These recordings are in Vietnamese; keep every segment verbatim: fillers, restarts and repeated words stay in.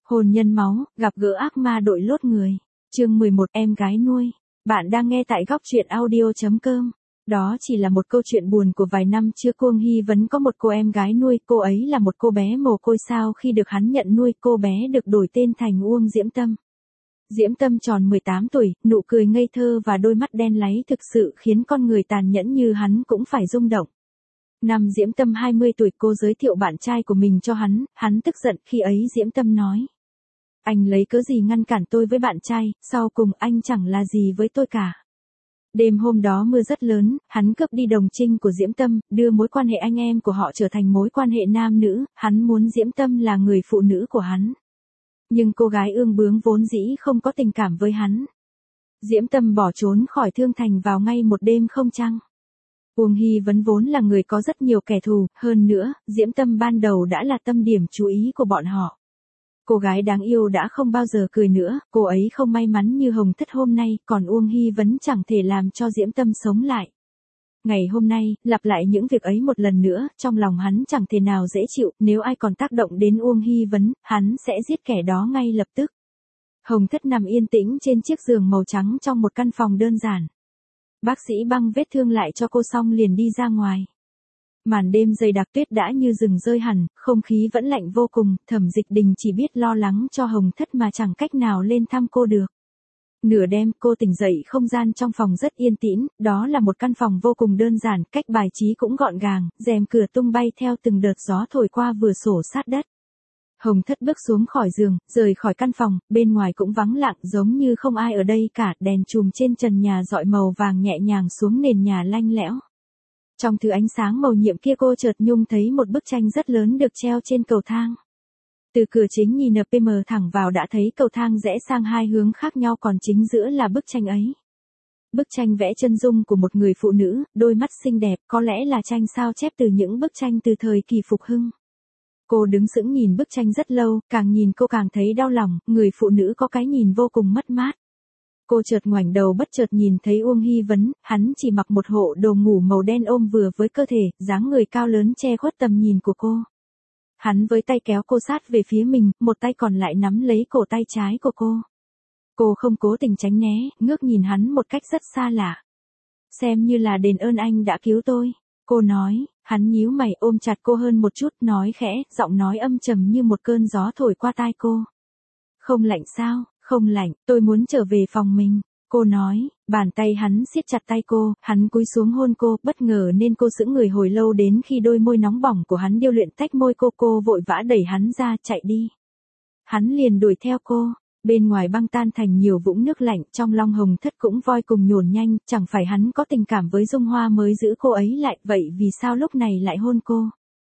Hôn nhân máu, gặp gỡ ác ma đội lốt người. Chương mười một, em gái nuôi. Bạn đang nghe tại góc truyện audio chấm com. Đó chỉ là một câu chuyện buồn của vài năm trước. Uông Hy Vấn có một cô em gái nuôi, cô ấy là một cô bé mồ côi. Sau khi được hắn nhận nuôi, cô bé được đổi tên thành Uông Diễm Tâm. Diễm Tâm tròn mười tám tuổi, nụ cười ngây thơ và đôi mắt đen láy thực sự khiến con người tàn nhẫn như hắn cũng phải rung động. Năm Diễm Tâm hai mươi tuổi, cô giới thiệu bạn trai của mình cho hắn, hắn tức giận. Khi ấy Diễm Tâm nói: anh lấy cớ gì ngăn cản tôi với bạn trai, sau cùng anh chẳng là gì với tôi cả. Đêm hôm đó mưa rất lớn, hắn cướp đi đồng trinh của Diễm Tâm, đưa mối quan hệ anh em của họ trở thành mối quan hệ nam nữ, hắn muốn Diễm Tâm là người phụ nữ của hắn. Nhưng cô gái ương bướng vốn dĩ không có tình cảm với hắn. Diễm Tâm bỏ trốn khỏi Thương Thành vào ngay một đêm không trăng. Uông Hy Vấn vốn là người có rất nhiều kẻ thù, hơn nữa, Diễm Tâm ban đầu đã là tâm điểm chú ý của bọn họ. Cô gái đáng yêu đã không bao giờ cười nữa, cô ấy không may mắn như Hồng Thất hôm nay, còn Uông Hy Vấn chẳng thể làm cho Diễm Tâm sống lại. Ngày hôm nay, lặp lại những việc ấy một lần nữa, trong lòng hắn chẳng thể nào dễ chịu, nếu ai còn tác động đến Uông Hy Vấn, hắn sẽ giết kẻ đó ngay lập tức. Hồng Thất nằm yên tĩnh trên chiếc giường màu trắng trong một căn phòng đơn giản. Bác sĩ băng vết thương lại cho cô xong liền đi ra ngoài. Màn đêm dày đặc, tuyết đã như rừng rơi hẳn, không khí vẫn lạnh vô cùng. Thẩm Dịch Đình chỉ biết lo lắng cho Hồng Thất mà chẳng cách nào lên thăm cô được. Nửa đêm cô tỉnh dậy, không gian trong phòng rất yên tĩnh, đó là một căn phòng vô cùng đơn giản, cách bài trí cũng gọn gàng, rèm cửa tung bay theo từng đợt gió thổi qua vừa sổ sát đất. Hồng Thất bước xuống khỏi giường, rời khỏi căn phòng, bên ngoài cũng vắng lặng giống như không ai ở đây cả, đèn chùm trên trần nhà rọi màu vàng nhẹ nhàng xuống nền nhà lanh lẽo. Trong thứ ánh sáng màu nhiệm kia cô chợt nhung thấy một bức tranh rất lớn được treo trên cầu thang. Từ cửa chính nhìn en pê em thẳng vào đã thấy cầu thang rẽ sang hai hướng khác nhau, còn chính giữa là bức tranh ấy. Bức tranh vẽ chân dung của một người phụ nữ, đôi mắt xinh đẹp, có lẽ là tranh sao chép từ những bức tranh từ thời kỳ phục hưng. Cô đứng sững nhìn bức tranh rất lâu, càng nhìn cô càng thấy đau lòng, người phụ nữ có cái nhìn vô cùng mất mát. Cô chợt ngoảnh đầu bất chợt nhìn thấy Uông Hy Vấn, hắn chỉ mặc một bộ đồ ngủ màu đen ôm vừa với cơ thể, dáng người cao lớn che khuất tầm nhìn của cô. Hắn với tay kéo cô sát về phía mình, một tay còn lại nắm lấy cổ tay trái của cô. Cô không cố tình tránh né, ngước nhìn hắn một cách rất xa lạ. Xem như là đền ơn anh đã cứu tôi, cô nói. Hắn nhíu mày ôm chặt cô hơn một chút, nói khẽ, giọng nói âm trầm như một cơn gió thổi qua tai cô. Không lạnh sao? Không lạnh, tôi muốn trở về phòng mình. Cô nói, bàn tay hắn siết chặt tay cô, hắn cúi xuống hôn cô, bất ngờ nên cô sững người hồi lâu, đến khi đôi môi nóng bỏng của hắn điêu luyện tách môi cô, cô vội vã đẩy hắn ra, chạy đi. Hắn liền đuổi theo cô. Bên ngoài băng tan thành nhiều vũng nước lạnh, trong lòng Hồng Thất cũng voi cùng nhổn nhanh, chẳng phải hắn có tình cảm với Dung Hoa mới giữ cô ấy lại, vậy vì sao lúc này lại hôn cô?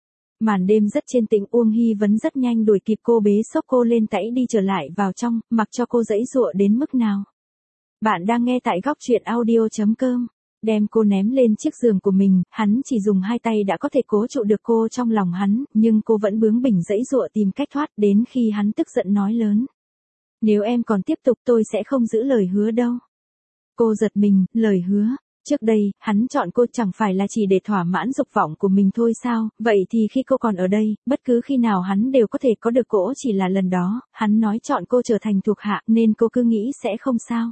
Màn đêm rất yên tĩnh, Uông Hy Vấn rất nhanh đuổi kịp cô, bế xốc cô lên tãy đi trở lại vào trong, mặc cho cô giãy giụa đến mức nào. Bạn đang nghe tại góc truyện audio chấm com. Đem cô ném lên chiếc giường của mình, hắn chỉ dùng hai tay đã có thể cố trụ được cô trong lòng hắn, nhưng cô vẫn bướng bỉnh giãy giụa tìm cách thoát, đến khi hắn tức giận nói lớn: nếu em còn tiếp tục tôi sẽ không giữ lời hứa đâu. Cô giật mình, lời hứa. Trước đây, hắn chọn cô chẳng phải là chỉ để thỏa mãn dục vọng của mình thôi sao, vậy thì khi cô còn ở đây, bất cứ khi nào hắn đều có thể có được cô, chỉ là lần đó, hắn nói chọn cô trở thành thuộc hạ nên cô cứ nghĩ sẽ không sao.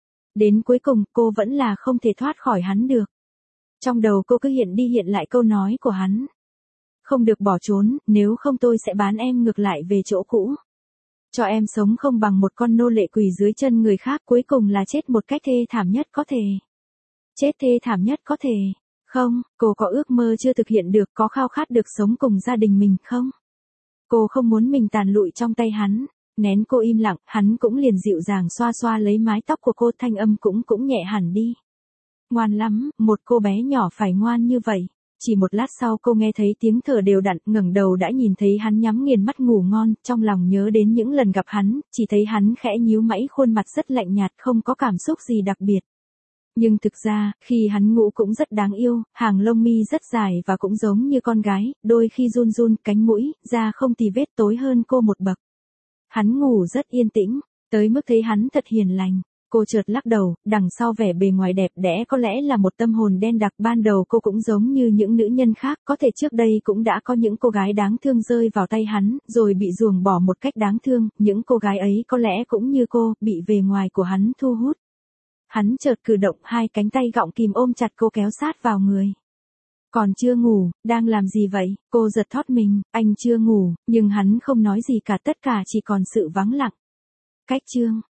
Đến cuối cùng, cô vẫn là không thể thoát khỏi hắn được. Trong đầu cô cứ hiện đi hiện lại câu nói của hắn. Không được bỏ trốn, nếu không tôi sẽ bán em ngược lại về chỗ cũ. Cho em sống không bằng một con nô lệ quỳ dưới chân người khác, cuối cùng là chết một cách thê thảm nhất có thể. Chết thê thảm nhất có thể. Không, cô có ước mơ chưa thực hiện được, có khao khát được sống cùng gia đình mình không? Cô không muốn mình tàn lụi trong tay hắn. Nén cô im lặng, hắn cũng liền dịu dàng xoa xoa lấy mái tóc của cô, thanh âm cũng cũng nhẹ hẳn đi. Ngoan lắm, một cô bé nhỏ phải ngoan như vậy. Chỉ một lát sau cô nghe thấy tiếng thở đều đặn, ngẩng đầu đã nhìn thấy hắn nhắm nghiền mắt ngủ ngon, trong lòng nhớ đến những lần gặp hắn, chỉ thấy hắn khẽ nhíu mày, khuôn mặt rất lạnh nhạt, không có cảm xúc gì đặc biệt. Nhưng thực ra, khi hắn ngủ cũng rất đáng yêu, hàng lông mi rất dài và cũng giống như con gái, đôi khi run run, cánh mũi, da không tì vết, tối hơn cô một bậc. Hắn ngủ rất yên tĩnh, tới mức thấy hắn thật hiền lành. Cô chợt lắc đầu, đằng sau vẻ bề ngoài đẹp đẽ có lẽ là một tâm hồn đen đặc. Ban đầu cô cũng giống như những nữ nhân khác, có thể trước đây cũng đã có những cô gái đáng thương rơi vào tay hắn, rồi bị ruồng bỏ một cách đáng thương, những cô gái ấy có lẽ cũng như cô, bị bề ngoài của hắn thu hút. Hắn chợt cử động hai cánh tay gọng kìm ôm chặt cô kéo sát vào người. Còn chưa ngủ, đang làm gì vậy? Cô giật thót mình, anh chưa ngủ, nhưng hắn không nói gì cả, tất cả chỉ còn sự vắng lặng. Cách chương